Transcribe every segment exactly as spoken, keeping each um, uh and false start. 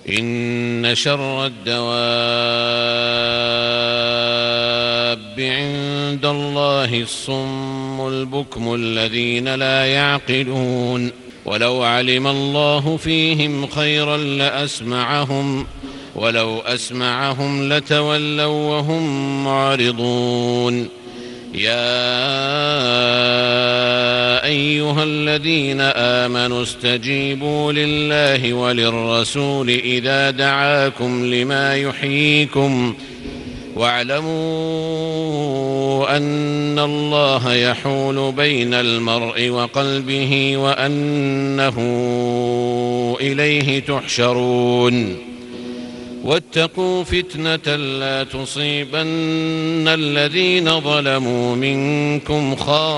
إن شر الدواب عند الله الصم البكم الذين لا يعقلون ولو علم الله فيهم خيرا لأسمعهم ولو أسمعهم لتولوا وهم معرضون يا أيها الذين آمنوا استجيبوا لله وللرسول إذا دعاكم لما يحييكم واعلموا أن الله يحول بين المرء وقلبه وأنه إليه تحشرون واتقوا فتنة لا تصيبن الذين ظلموا منكم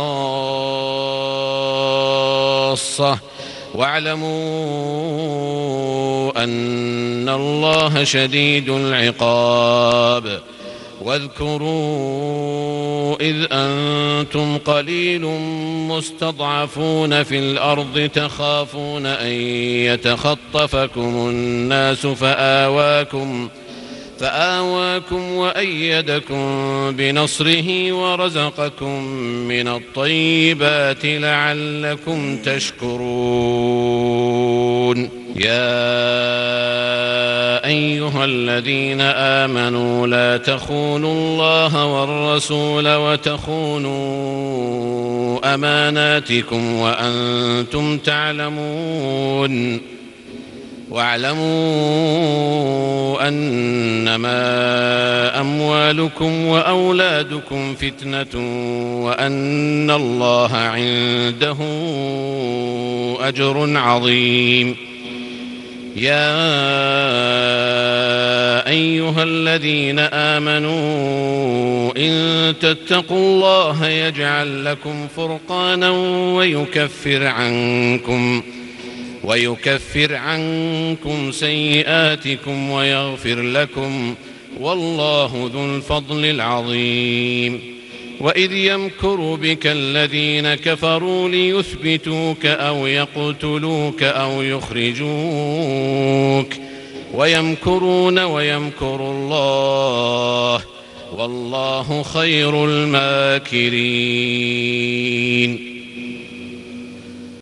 خاصة واعلموا أن الله شديد العقاب واذكروا إذ أنتم قليل مستضعفون في الأرض تخافون أن يتخطفكم الناس فآواكم فآواكم وأيدكم بنصره ورزقكم من الطيبات لعلكم تشكرون يا أيها الذين آمنوا لا تخونوا الله والرسول وتخونوا أماناتكم وأنتم تعلمون واعلموا أنما أموالكم وأولادكم فتنة وأن الله عنده أجر عظيم يا أيها الذين آمنوا إن تتقوا الله يجعل لكم فرقانا ويكفر عنكم ويكفر عنكم سيئاتكم ويغفر لكم والله ذو الفضل العظيم وإذ يمكر بك الذين كفروا ليثبتوك أو يقتلوك أو يخرجوك ويمكرون ويمكر الله والله خير الماكرين